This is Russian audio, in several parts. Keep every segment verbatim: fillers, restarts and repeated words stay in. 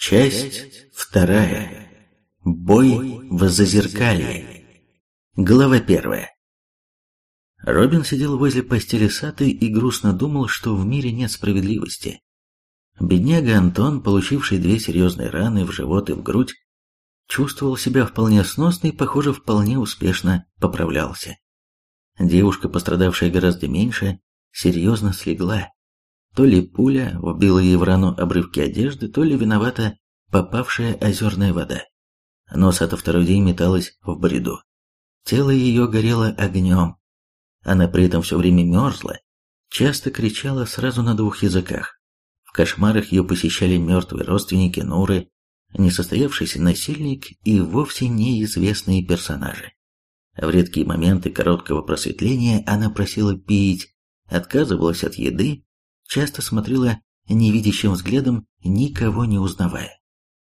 Часть вторая. Бой в Зазеркалье. Глава первая. Робин сидел возле постели Саты и грустно думал, что в мире нет справедливости. Бедняга Антон, получивший две серьезные раны в живот и в грудь, чувствовал себя вполне сносно и, похоже, вполне успешно поправлялся. Девушка, пострадавшая гораздо меньше, серьезно слегла. То ли пуля вбила ей в рану обрывки одежды, то ли виновата попавшая озерная вода. Но Сата второй день металась в бреду. Тело ее горело огнем. Она при этом все время мерзла, часто кричала сразу на двух языках. В кошмарах ее посещали мертвые родственники Нуры, несостоявшийся насильник и вовсе неизвестные персонажи. В редкие моменты короткого просветления она просила пить, отказывалась от еды, часто смотрела невидящим взглядом, никого не узнавая.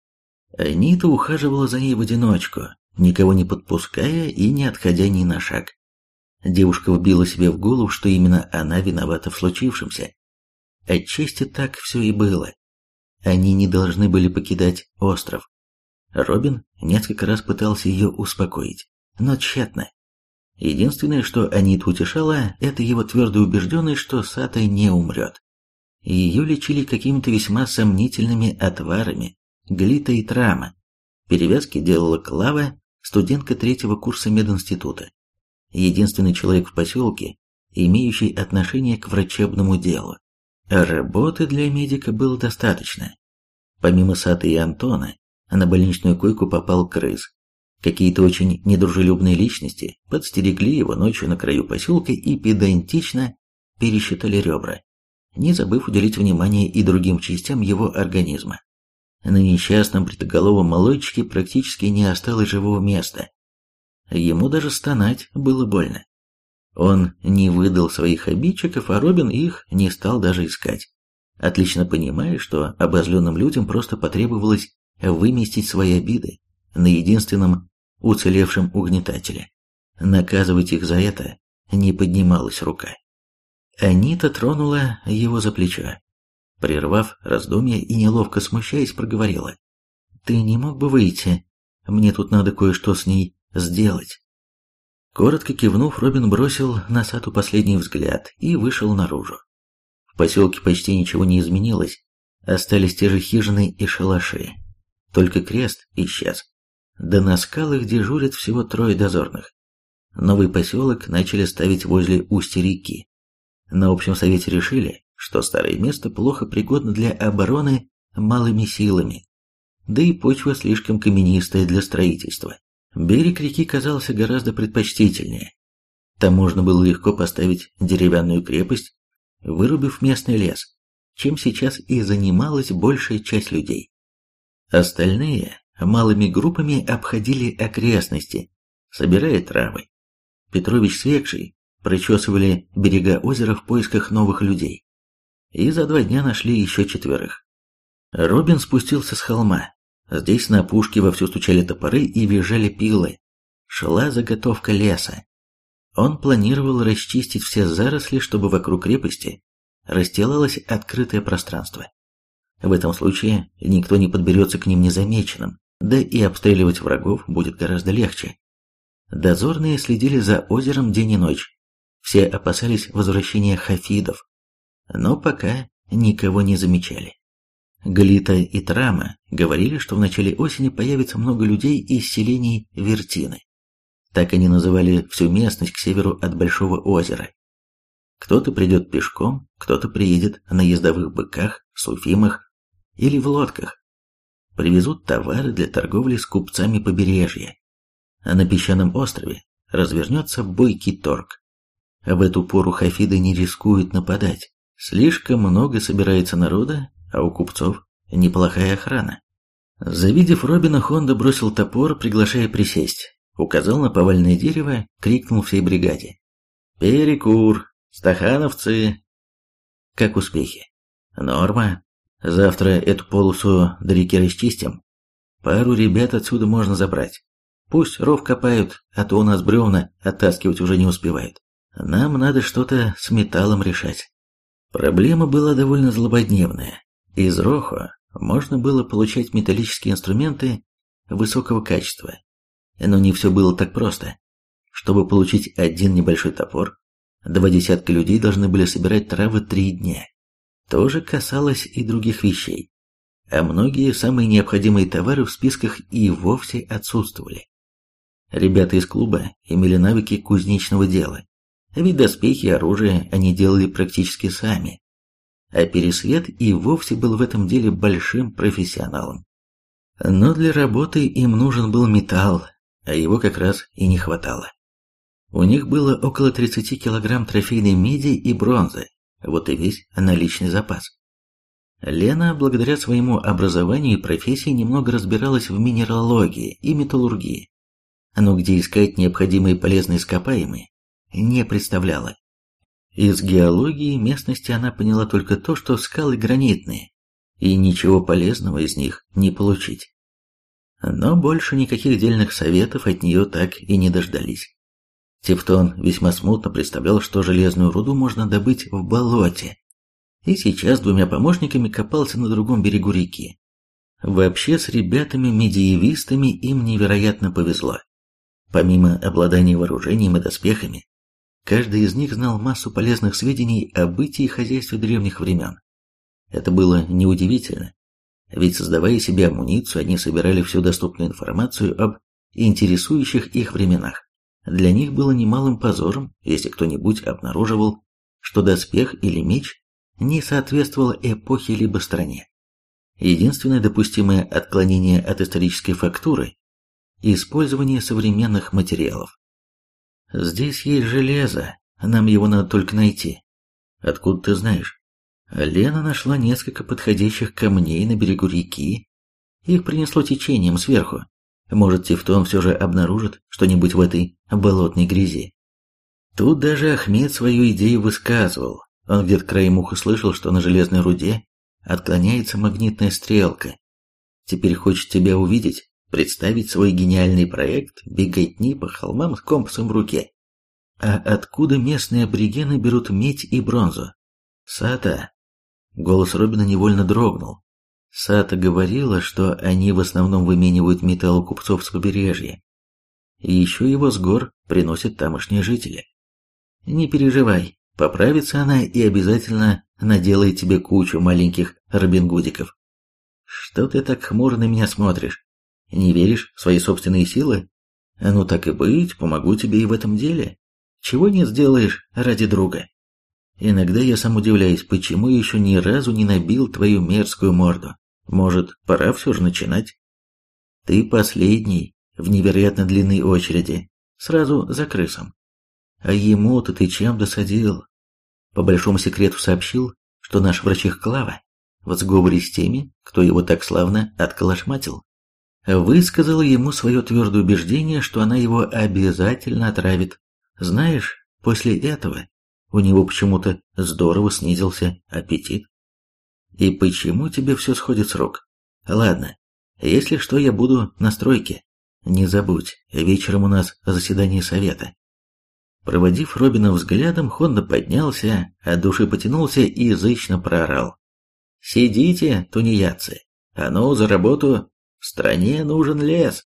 Анита ухаживала за ней в одиночку, никого не подпуская и не отходя ни на шаг. Девушка вбила себе в голову, что именно она виновата в случившемся. Отчасти так все и было. Они не должны были покидать остров. Робин несколько раз пытался ее успокоить, но тщетно. Единственное, что Аниту утешало, это его твердая убежденность, что Сата не умрет. Ее лечили какими-то весьма сомнительными отварами, глита и трама. Перевязки делала Клава, студентка третьего курса мединститута. Единственный человек в поселке, имеющий отношение к врачебному делу. Работы для медика было достаточно. Помимо Саты и Антона, на больничную койку попал крыс. Какие-то очень недружелюбные личности подстерегли его ночью на краю поселка и педантично пересчитали ребра, не забыв уделить внимание и другим частям его организма. На несчастном бритоголовом молодчике практически не осталось живого места. Ему даже стонать было больно. Он не выдал своих обидчиков, а Робин их не стал даже искать, отлично понимая, что обозленным людям просто потребовалось выместить свои обиды на единственном уцелевшем угнетателе. Наказывать их за это не поднималась рука. Анита тронула его за плечо. Прервав раздумья и неловко смущаясь, проговорила: «Ты не мог бы выйти? Мне тут надо кое-что с ней сделать». Коротко кивнув, Робин бросил на Сату последний взгляд и вышел наружу. В поселке почти ничего не изменилось, остались те же хижины и шалаши. Только крест исчез. Да на скалах дежурят всего трое дозорных. Новый поселок начали ставить возле устья реки. На общем совете решили, что старое место плохо пригодно для обороны малыми силами, да и почва слишком каменистая для строительства. Берег реки казался гораздо предпочтительнее. Там можно было легко поставить деревянную крепость, вырубив местный лес, чем сейчас и занималась большая часть людей. Остальные малыми группами обходили окрестности, собирая травы. Петрович с Векшей прочесывали берега озера в поисках новых людей. И за два дня нашли еще четверых. Робин спустился с холма. Здесь на опушке вовсю стучали топоры и визжали пилы. Шла заготовка леса. Он планировал расчистить все заросли, чтобы вокруг крепости расстилалось открытое пространство. В этом случае никто не подберется к ним незамеченным, да и обстреливать врагов будет гораздо легче. Дозорные следили за озером день и ночь. Все опасались возвращения хафидов, но пока никого не замечали. Глита и Трама говорили, что в начале осени появится много людей из селений Вертины. Так они называли всю местность к северу от Большого озера. Кто-то придет пешком, кто-то приедет на ездовых быках, суфимах или в лодках. Привезут товары для торговли с купцами побережья. А на песчаном острове развернется бойкий торг. В эту пору хафиды не рискуют нападать. Слишком много собирается народа, а у купцов неплохая охрана. Завидев Робина, Хонда бросил топор, приглашая присесть. Указал на поваленное дерево, крикнул всей бригаде: «Перекур! Стахановцы!» «Как успехи?» «Норма. Завтра эту полосу до реки расчистим. Пару ребят отсюда можно забрать. Пусть ров копают, а то у нас бревна оттаскивать уже не успевают. Нам надо что-то с металлом решать». Проблема была довольно злободневная. Из Рохо можно было получать металлические инструменты высокого качества. Но не все было так просто. Чтобы получить один небольшой топор, два десятка людей должны были собирать травы три дня. То же касалось и других вещей. А многие самые необходимые товары в списках и вовсе отсутствовали. Ребята из клуба имели навыки кузнечного дела, ведь доспехи и оружие они делали практически сами. А Пересвет и вовсе был в этом деле большим профессионалом. Но для работы им нужен был металл, а его как раз и не хватало. У них было около тридцати килограмм трофейной меди и бронзы, вот и весь наличный запас. Лена, благодаря своему образованию и профессии, немного разбиралась в минералогии и металлургии, но где искать необходимые полезные ископаемые, не представляла. Из геологии местности она поняла только то, что скалы гранитные, и ничего полезного из них не получить. Но больше никаких дельных советов от нее так и не дождались. Тевтон весьма смутно представлял, что железную руду можно добыть в болоте, и сейчас с двумя помощниками копался на другом берегу реки. Вообще с ребятами-медиевистами им невероятно повезло. Помимо обладания вооружением и доспехами, каждый из них знал массу полезных сведений о бытии и хозяйстве древних времен. Это было неудивительно, ведь создавая себе амуницию, они собирали всю доступную информацию об интересующих их временах. Для них было немалым позором, если кто-нибудь обнаруживал, что доспех или меч не соответствовал эпохе либо стране. Единственное допустимое отклонение от исторической фактуры – использование современных материалов. Здесь есть железо, нам его надо только найти. Откуда ты знаешь? Лена нашла несколько подходящих камней на берегу реки. Их принесло течением сверху. Может, Тевтон все же обнаружит что-нибудь в этой болотной грязи. Тут даже Ахмед свою идею высказывал. Он где-то краем уха слышал, что на железной руде отклоняется магнитная стрелка. Теперь хочет тебя увидеть, представить свой гениальный проект беготни по холмам с компасом в руке. А откуда местные аборигены берут медь и бронзу? Сата. Голос Робина невольно дрогнул. Сата говорила, что они в основном выменивают металл у купцов с побережья. И еще его с гор приносят тамошние жители. Не переживай, поправится она и обязательно наделает тебе кучу маленьких робингудиков. Что ты так хмуро на меня смотришь? Не веришь в свои собственные силы? Ну так и быть, помогу тебе и в этом деле. Чего не сделаешь ради друга? Иногда я сам удивляюсь, почему еще ни разу не набил твою мерзкую морду. Может, пора все же начинать? Ты последний в невероятно длинной очереди, сразу за крысом. А ему-то ты чем досадил? По большому секрету сообщил, что наш врачих Клава в сговоре с теми, кто его так славно отколошматил. Высказала ему свое твердое убеждение, что она его обязательно отравит. Знаешь, после этого у него почему-то здорово снизился аппетит. И почему тебе все сходит с рук? Ладно, если что, я буду на стройке. Не забудь, вечером у нас заседание совета. Проводив Робина взглядом, Хонда поднялся, от души потянулся и язычно проорал. «Сидите, тунеядцы! А ну, за работу! В стране нужен лес!»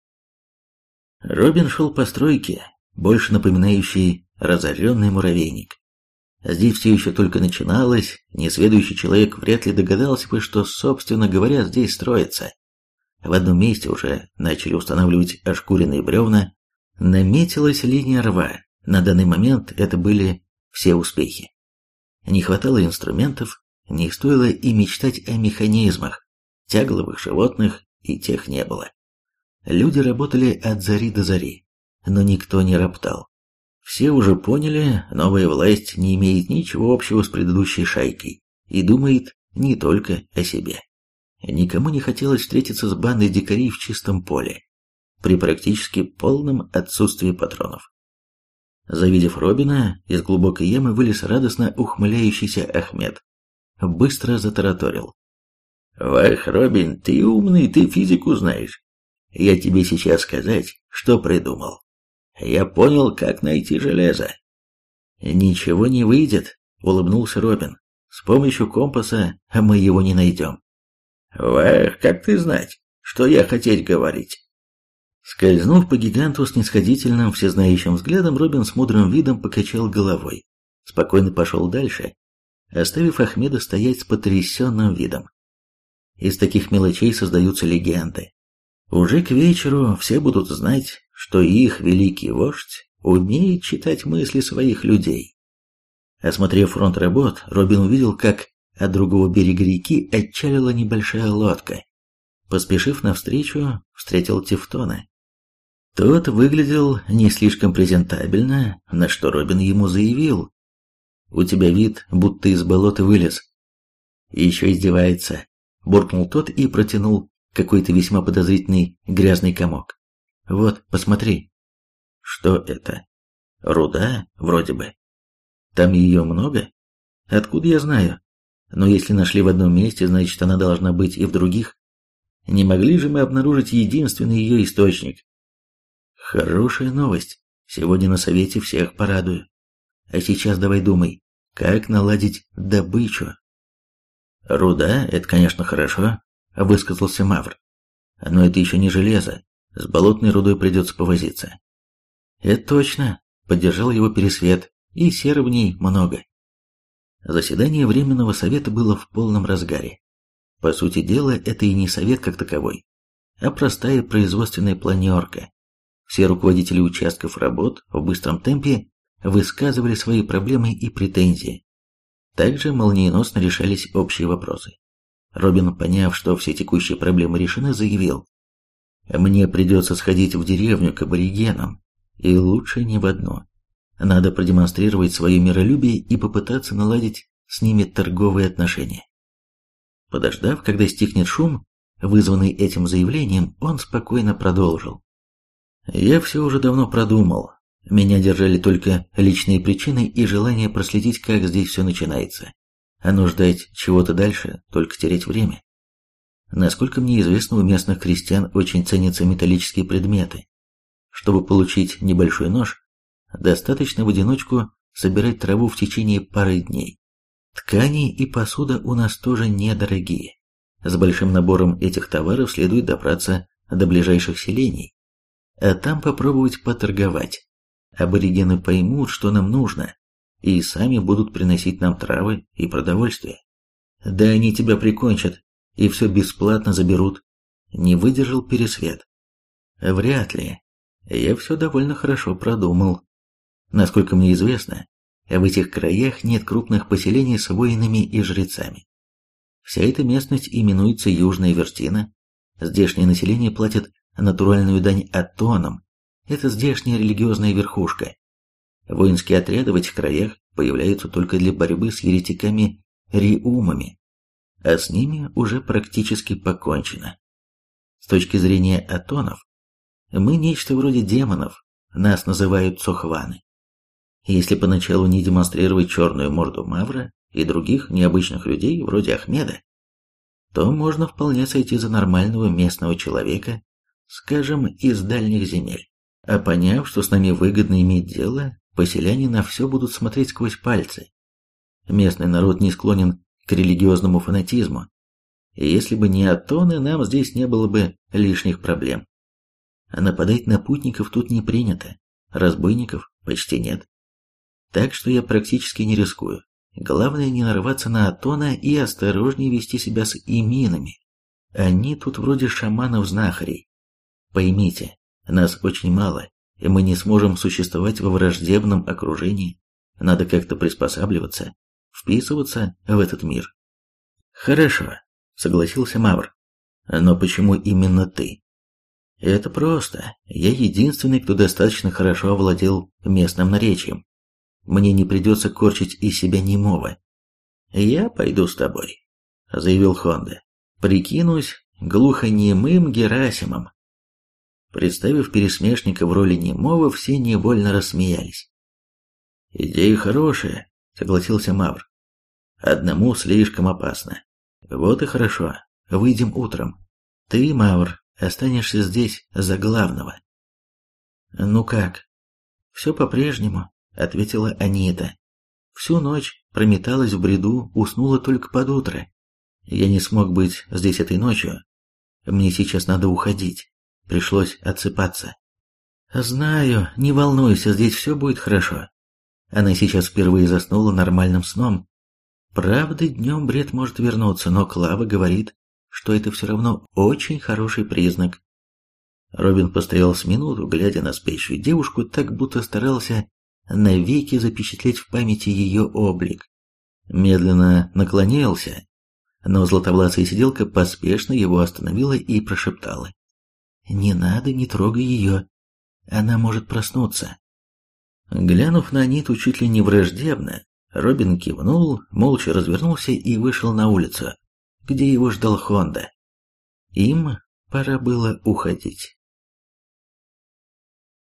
Робин шел по стройке, больше напоминающий разоренный муравейник. Здесь все еще только начиналось, несведущий человек вряд ли догадался бы, что, собственно говоря, здесь строится. В одном месте уже начали устанавливать ошкуренные бревна, наметилась линия рва. На данный момент это были все успехи. Не хватало инструментов, не стоило и мечтать о механизмах, тягловых животных и тех не было. Люди работали от зари до зари, но никто не роптал. Все уже поняли, новая власть не имеет ничего общего с предыдущей шайкой и думает не только о себе. Никому не хотелось встретиться с бандой дикарей в чистом поле, при практически полном отсутствии патронов. Завидев Робина, из глубокой ямы вылез радостно ухмыляющийся Ахмед. Быстро затараторил. «Вах, Робин, ты умный, ты физику знаешь. Я тебе сейчас сказать, что придумал. Я понял, как найти железо». «Ничего не выйдет», — улыбнулся Робин. «С помощью компаса мы его не найдем. Вах, как ты знать, что я хотеть говорить? Скользнув по гиганту снисходительным, всезнающим взглядом, Робин с мудрым видом покачал головой. Спокойно пошел дальше, оставив Ахмеда стоять с потрясенным видом. Из таких мелочей создаются легенды. Уже к вечеру все будут знать, что их великий вождь умеет читать мысли своих людей. Осмотрев фронт работ, Робин увидел, как от другого берега реки отчалила небольшая лодка. Поспешив навстречу, встретил Тевтона. Тот выглядел не слишком презентабельно, на что Робин ему заявил: «У тебя вид, будто из болота вылез». «Еще издевается», — буркнул тот и протянул какой-то весьма подозрительный грязный комок. «Вот, посмотри». «Что это?» «Руда, вроде бы». «Там ее много?» «Откуда я знаю? Но если нашли в одном месте, значит, она должна быть и в других. Не могли же мы обнаружить единственный ее источник?» «Хорошая новость. Сегодня на совете всех порадую. А сейчас давай думай, как наладить добычу». «Руда — это, конечно, хорошо», — высказался Мавр. «Но это еще не железо. С болотной рудой придется повозиться». «Это точно», — поддержал его Пересвет, — «и серы в ней много». Заседание Временного совета было в полном разгаре. По сути дела, это и не совет как таковой, а простая производственная планерка. Все руководители участков работ в быстром темпе высказывали свои проблемы и претензии. Также молниеносно решались общие вопросы. Робин, поняв, что все текущие проблемы решены, заявил: «Мне придется сходить в деревню к аборигенам, и лучше не в одну. Надо продемонстрировать свое миролюбие и попытаться наладить с ними торговые отношения». Подождав, когда стихнет шум, вызванный этим заявлением, он спокойно продолжил: «Я все уже давно продумал. Меня держали только личные причины и желание проследить, как здесь все начинается. А ну ждать чего-то дальше, только терять время. Насколько мне известно, у местных крестьян очень ценятся металлические предметы. Чтобы получить небольшой нож, достаточно в одиночку собирать траву в течение пары дней. Ткани и посуда у нас тоже недорогие. С большим набором этих товаров следует добраться до ближайших селений, а там попробовать поторговать. Аборигены поймут, что нам нужно, и сами будут приносить нам травы и продовольствие. Да они тебя прикончат и все бесплатно заберут. Не выдержал Пересвет. Вряд ли. Я все довольно хорошо продумал. Насколько мне известно, в этих краях нет крупных поселений с воинами и жрецами. Вся эта местность именуется Южная Вертина. Здешнее население платит натуральную дань атонам. Это здешняя религиозная верхушка. Воинские отряды в этих краях появляются только для борьбы с еретиками-риумами, а с ними уже практически покончено. С точки зрения атонов, мы нечто вроде демонов, нас называют цохваны. Если поначалу не демонстрировать черную морду Мавра и других необычных людей, вроде Ахмеда, то можно вполне сойти за нормального местного человека, скажем, из дальних земель. А поняв, что с нами выгодно иметь дело, поселяне на все будут смотреть сквозь пальцы. Местный народ не склонен к религиозному фанатизму, и если бы не атоны, нам здесь не было бы лишних проблем. А нападать на путников тут не принято, разбойников почти нет. Так что я практически не рискую. Главное не нарваться на атона и осторожнее вести себя с иминами. Они тут вроде шаманов-знахарей. Поймите, нас очень мало, и мы не сможем существовать во враждебном окружении. Надо как-то приспосабливаться, вписываться в этот мир. Хорошо, согласился Мавр. Но почему именно ты? Это просто. Я единственный, кто достаточно хорошо овладел местным наречием. Мне не придется корчить из себя немого. Я пойду с тобой, заявил Хонда. Прикинусь глухонемым Герасимом. Представив пересмешника в роли немого, все невольно рассмеялись. «Идея хорошая», — согласился Мавр. «Одному слишком опасно. Вот и хорошо. Выйдем утром. Ты, Мавр, останешься здесь за главного». «Ну как?» «Все по-прежнему», — ответила Анита. «Всю ночь прометалась в бреду, уснула только под утро. Я не смог быть здесь этой ночью. Мне сейчас надо уходить. Пришлось отсыпаться. Знаю, не волнуйся, здесь все будет хорошо. Она сейчас впервые заснула нормальным сном. Правда, днем бред может вернуться, но Клава говорит, что это все равно очень хороший признак. Робин постоял с минуту, глядя на спящую девушку, так будто старался навеки запечатлеть в памяти ее облик. Медленно наклонился, но златовласая сиделка поспешно его остановила и прошептала: «Не надо, не трогай ее, она может проснуться». Глянув на Аниту чуть ли не враждебно, Робин кивнул, молча развернулся и вышел на улицу, где его ждал Хонда. Им пора было уходить.